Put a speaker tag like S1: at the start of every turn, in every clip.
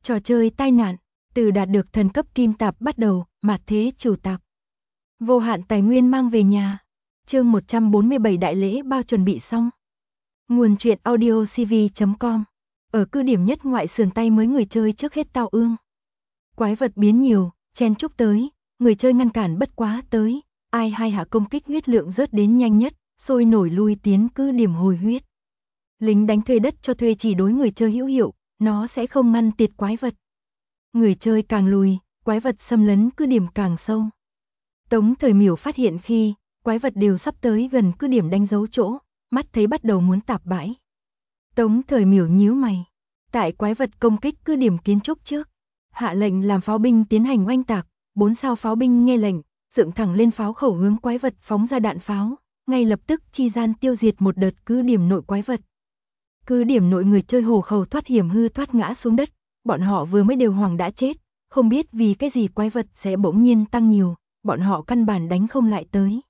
S1: Trò chơi tai nạn, từ đạt được thần cấp kim tạp bắt đầu, mạt thế chủ tạp. Vô hạn tài nguyên mang về nhà. Chương 147 đại lễ bao chuẩn bị xong. Nguồn truyện audio cv.com. Ở cứ điểm nhất ngoại sườn tay mới người chơi trước hết tao ương. Quái vật biến nhiều, chen chúc tới, người chơi ngăn cản bất quá tới, ai hai hạ công kích huyết lượng rớt đến nhanh nhất, sôi nổi lui tiến cứ điểm hồi huyết. Lính đánh thuê đất cho thuê chỉ đối người chơi hữu hiệu, nó sẽ không ngăn tiệt quái vật. Người chơi càng lùi, quái vật xâm lấn cứ điểm càng sâu. Tống Thời Miểu phát hiện khi quái vật đều sắp tới gần cứ điểm đánh dấu chỗ, mắt thấy bắt đầu muốn tạp bãi. Tống Thời Miểu nhíu mày, tại quái vật công kích cứ điểm kiến trúc trước, hạ lệnh làm pháo binh tiến hành oanh tạc, 4 sao pháo binh nghe lệnh, dựng thẳng lên pháo khẩu hướng quái vật phóng ra đạn pháo, ngay lập tức chi gian tiêu diệt một đợt cứ điểm nội quái vật. Cứ điểm nội người chơi hổ khẩu thoát hiểm hư thoát ngã xuống đất, bọn họ vừa mới đều hoàng đã chết, không biết vì cái gì quái vật sẽ bỗng nhiên tăng nhiều, bọn họ căn bản đánh không lại tới.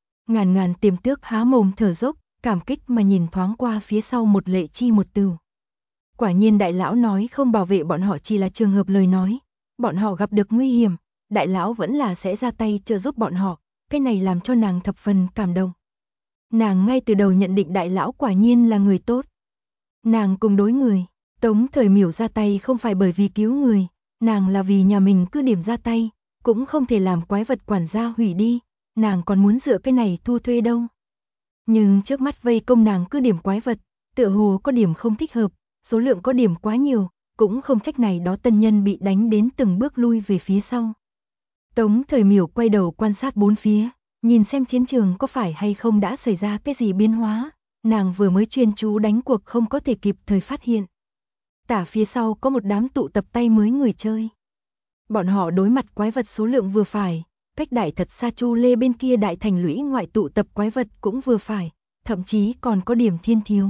S1: Ngàn tiềm tước há mồm thở dốc, cảm kích mà nhìn thoáng qua phía sau một lệ chi một từ. Quả nhiên đại lão nói không bảo vệ bọn họ chỉ là trường hợp lời nói, bọn họ gặp được nguy hiểm, đại lão vẫn là sẽ ra tay trợ giúp bọn họ, cái này làm cho nàng thập phần cảm động. Nàng ngay từ đầu nhận định đại lão quả nhiên là người tốt. Nàng cùng đối người, Tống Thời Miểu ra tay không phải bởi vì cứu người, nàng là vì nhà mình cứ điểm ra tay, cũng không thể làm quái vật quản gia hủy đi, nàng còn muốn dựa cái này thu thuê đâu. Nhưng trước mắt vây công nàng cứ điểm quái vật, tựa hồ có điểm không thích hợp, số lượng có điểm quá nhiều, cũng không trách này đó tân nhân bị đánh đến từng bước lui về phía sau. Tống Thời Miểu quay đầu quan sát bốn phía, nhìn xem chiến trường có phải hay không đã xảy ra cái gì biến hóa, nàng vừa mới chuyên chú đánh cuộc không có thể kịp thời phát hiện. Tả phía sau có một đám tụ tập tay mới người chơi. Bọn họ đối mặt quái vật số lượng vừa phải, cách đại thật xa Chu Lê bên kia đại thành lũy ngoại tụ tập quái vật cũng vừa phải, thậm chí còn có điểm thiên thiếu.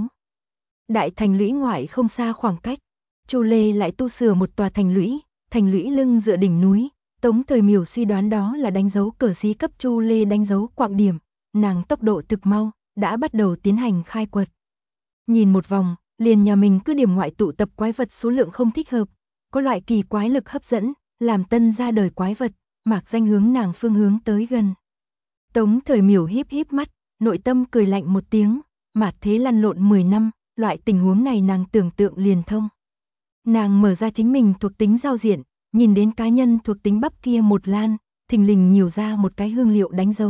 S1: Đại thành lũy ngoại không xa khoảng cách, Chu Lê lại tu sửa một tòa thành lũy lưng dựa đỉnh núi, Tống Thời Miểu suy đoán đó là đánh dấu cờ xí cấp Chu Lê đánh dấu quạng điểm, nàng tốc độ thực mau, đã bắt đầu tiến hành khai quật. Nhìn một vòng, liền nhà mình cứ điểm ngoại tụ tập quái vật số lượng không thích hợp, có loại kỳ quái lực hấp dẫn, làm tân ra đời quái vật, mạc danh hướng nàng phương hướng tới gần. Tống Thời Miểu híp mắt, nội tâm cười lạnh một tiếng, mạt thế lăn lộn 10 năm, loại tình huống này nàng tưởng tượng liền thông. Nàng mở ra chính mình thuộc tính giao diện, nhìn đến cá nhân thuộc tính bắp kia một lan, thình lình nhiều ra một cái hương liệu đánh dấu.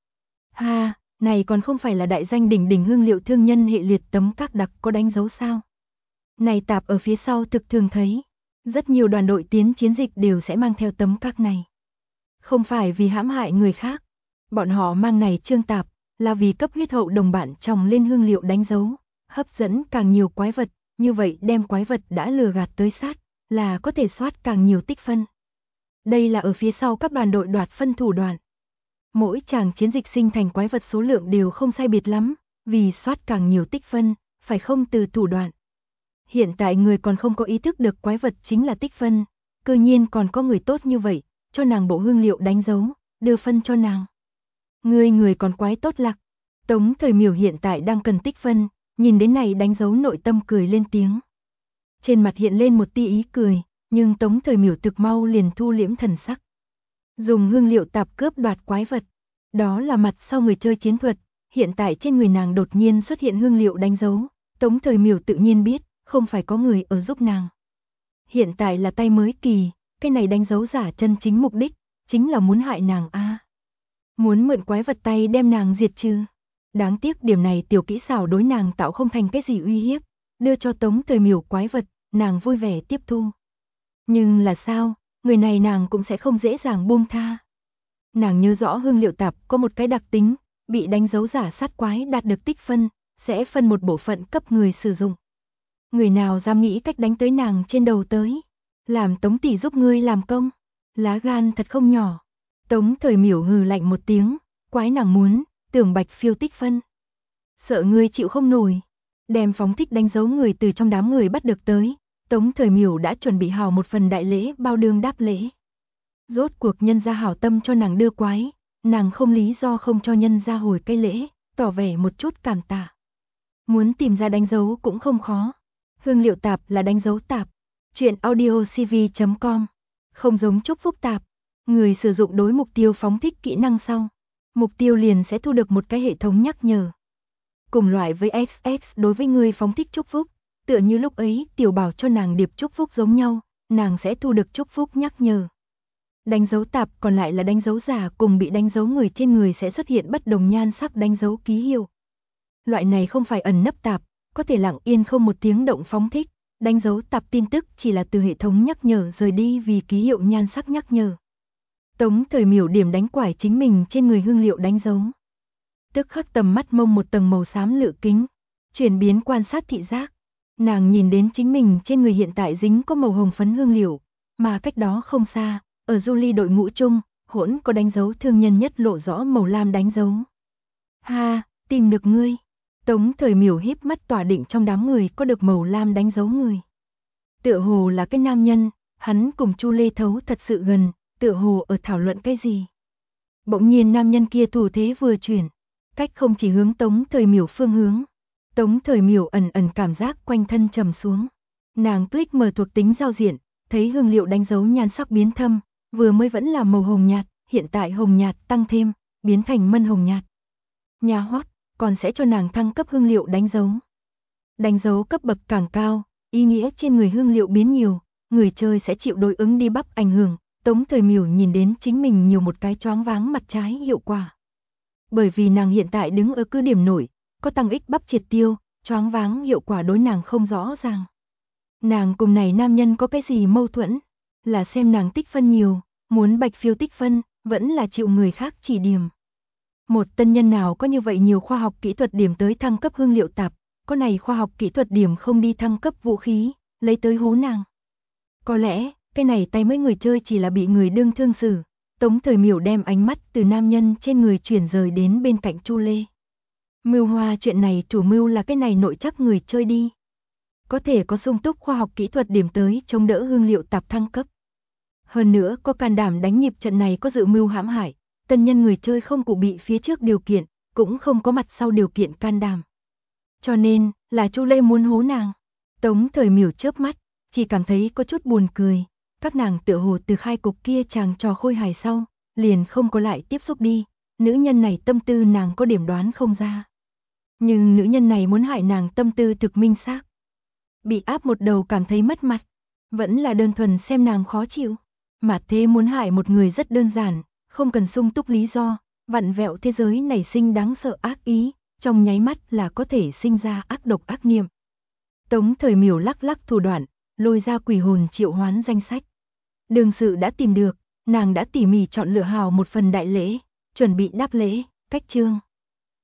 S1: Ha, này còn không phải là đại danh đỉnh đỉnh hương liệu thương nhân hệ liệt tấm các đặc có đánh dấu sao? Này tạp ở phía sau thực thường thấy, rất nhiều đoàn đội tiến chiến dịch đều sẽ mang theo tấm các này. Không phải vì hãm hại người khác, bọn họ mang này trương tạp, là vì cấp huyết hậu đồng bạn trồng lên hương liệu đánh dấu, hấp dẫn càng nhiều quái vật, như vậy đem quái vật đã lừa gạt tới sát, là có thể soát càng nhiều tích phân. Đây là ở phía sau các đoàn đội đoạt phân thủ đoạn. Mỗi chàng chiến dịch sinh thành quái vật số lượng đều không sai biệt lắm, vì soát càng nhiều tích phân, phải không từ thủ đoạn. Hiện tại người còn không có ý thức được quái vật chính là tích phân, cư nhiên còn có người tốt như vậy, cho nàng bộ hương liệu đánh dấu, đưa phân cho nàng. Người còn quái tốt lạc. Tống Thời Miểu hiện tại đang cần tích phân, nhìn đến này đánh dấu nội tâm cười lên tiếng. Trên mặt hiện lên một tia ý cười, nhưng Tống Thời Miểu thực mau liền thu liễm thần sắc. Dùng hương liệu tạp cướp đoạt quái vật, đó là mặt sau người chơi chiến thuật, hiện tại trên người nàng đột nhiên xuất hiện hương liệu đánh dấu, Tống Thời Miểu tự nhiên biết, không phải có người ở giúp nàng. Hiện tại là tay mới kỳ, cái này đánh dấu giả chân chính mục đích, chính là muốn hại nàng a. Muốn mượn quái vật tay đem nàng diệt trừ. Đáng tiếc điểm này tiểu kỹ xảo đối nàng tạo không thành cái gì uy hiếp, đưa cho Tống Thời Miểu quái vật, nàng vui vẻ tiếp thu. Nhưng là sao, người này nàng cũng sẽ không dễ dàng buông tha. Nàng nhớ rõ hương liệu tạp có một cái đặc tính, bị đánh dấu giả sát quái đạt được tích phân, sẽ phân một bộ phận cấp người sử dụng. Người nào dám nghĩ cách đánh tới nàng trên đầu tới, làm Tống tỷ giúp ngươi làm công, lá gan thật không nhỏ. Tống Thời Miểu hừ lạnh một tiếng, quái nàng muốn, tưởng bạch phiêu tích phân. Sợ ngươi chịu không nổi, đem phóng thích đánh dấu người từ trong đám người bắt được tới, Tống Thời Miểu đã chuẩn bị hào một phần đại lễ bao đương đáp lễ. Rốt cuộc nhân gia hảo tâm cho nàng đưa quái, nàng không lý do không cho nhân gia hồi cái lễ, tỏ vẻ một chút cảm tạ. Muốn tìm ra đánh dấu cũng không khó. Hương liệu tạp là đánh dấu tạp, Chuyện audio cv.com. Không giống chúc phúc tạp, người sử dụng đối mục tiêu phóng thích kỹ năng sau. Mục tiêu liền sẽ thu được một cái hệ thống nhắc nhở. Cùng loại với XX đối với người phóng thích chúc phúc, tựa như lúc ấy Tiểu Bảo cho nàng điệp chúc phúc giống nhau, nàng sẽ thu được chúc phúc nhắc nhở. Đánh dấu tạp còn lại là đánh dấu giả, cùng bị đánh dấu người trên người sẽ xuất hiện bất đồng nhan sắc đánh dấu ký hiệu. Loại này không phải ẩn nấp tạp, có thể lặng yên không một tiếng động phóng thích, đánh dấu tạp tin tức chỉ là từ hệ thống nhắc nhở rời đi vì ký hiệu nhan sắc nhắc nhở. Tống Thời Miểu điểm đánh quải chính mình trên người hương liệu đánh dấu. Tức khắc tầm mắt mông một tầng màu xám lự kính, chuyển biến quan sát thị giác. Nàng nhìn đến chính mình trên người hiện tại dính có màu hồng phấn hương liệu, mà cách đó không xa, ở Julie đội ngũ chung, hỗn có đánh dấu thương nhân nhất lộ rõ màu lam đánh dấu. Ha, tìm được ngươi. Tống Thời Miểu híp mắt tỏa định trong đám người có được màu lam đánh dấu người. Tựa hồ là cái nam nhân, hắn cùng Chu Lê Thấu thật sự gần, tựa hồ ở thảo luận cái gì. Bỗng nhiên nam nhân kia thủ thế vừa chuyển, cách không chỉ hướng Tống Thời Miểu phương hướng. Tống Thời Miểu ẩn ẩn cảm giác quanh thân trầm xuống. Nàng click mở thuộc tính giao diện, thấy hương liệu đánh dấu nhan sắc biến thâm, vừa mới vẫn là màu hồng nhạt, hiện tại hồng nhạt tăng thêm, biến thành mân hồng nhạt. Nhà hoắc còn sẽ cho nàng thăng cấp hương liệu đánh dấu. Đánh dấu cấp bậc càng cao, ý nghĩa trên người hương liệu biến nhiều, người chơi sẽ chịu đối ứng đi bắp ảnh hưởng. Tống Thời Miểu nhìn đến chính mình nhiều một cái choáng váng mặt trái hiệu quả. Bởi vì nàng hiện tại đứng ở cứ điểm nổi, có tăng ích bắp triệt tiêu, choáng váng hiệu quả đối nàng không rõ ràng. Nàng cùng này nam nhân có cái gì mâu thuẫn? Là xem nàng tích phân nhiều, muốn bạch phiêu tích phân, vẫn là chịu người khác chỉ điểm. Một tân nhân nào có như vậy nhiều khoa học kỹ thuật điểm tới thăng cấp hương liệu tạp, có này khoa học kỹ thuật điểm không đi thăng cấp vũ khí, lấy tới hố nàng. Có lẽ, cái này tay mấy người chơi chỉ là bị người đương thương xử. Tống Thời Miểu đem ánh mắt từ nam nhân trên người chuyển rời đến bên cạnh Chu Lê. Mưu hoa chuyện này chủ mưu là cái này nội chắc người chơi đi. Có thể có sung túc khoa học kỹ thuật điểm tới chống đỡ hương liệu tạp thăng cấp. Hơn nữa có can đảm đánh nhịp trận này có dự mưu hãm hại, tân nhân người chơi không cụ bị phía trước điều kiện, cũng không có mặt sau điều kiện can đảm. Cho nên, là Chu Lê muốn hố nàng. Tống Thời Miểu chớp mắt, chỉ cảm thấy có chút buồn cười. Các nàng tựa hồ từ khai cục kia chàng trò khôi hài sau, liền không có lại tiếp xúc đi. Nữ nhân này tâm tư nàng có điểm đoán không ra. Nhưng nữ nhân này muốn hại nàng tâm tư thực minh xác. Bị áp một đầu cảm thấy mất mặt, vẫn là đơn thuần xem nàng khó chịu. Mà thế muốn hại một người rất đơn giản, không cần sung túc lý do, vặn vẹo thế giới nảy sinh đáng sợ ác ý, trong nháy mắt là có thể sinh ra ác độc ác niệm. Tống Thời Miểu lắc lắc thủ đoạn, lôi ra quỷ hồn triệu hoán danh sách. Đường sự đã tìm được, nàng đã tỉ mỉ chọn lựa hào một phần đại lễ, chuẩn bị đáp lễ, cách chương.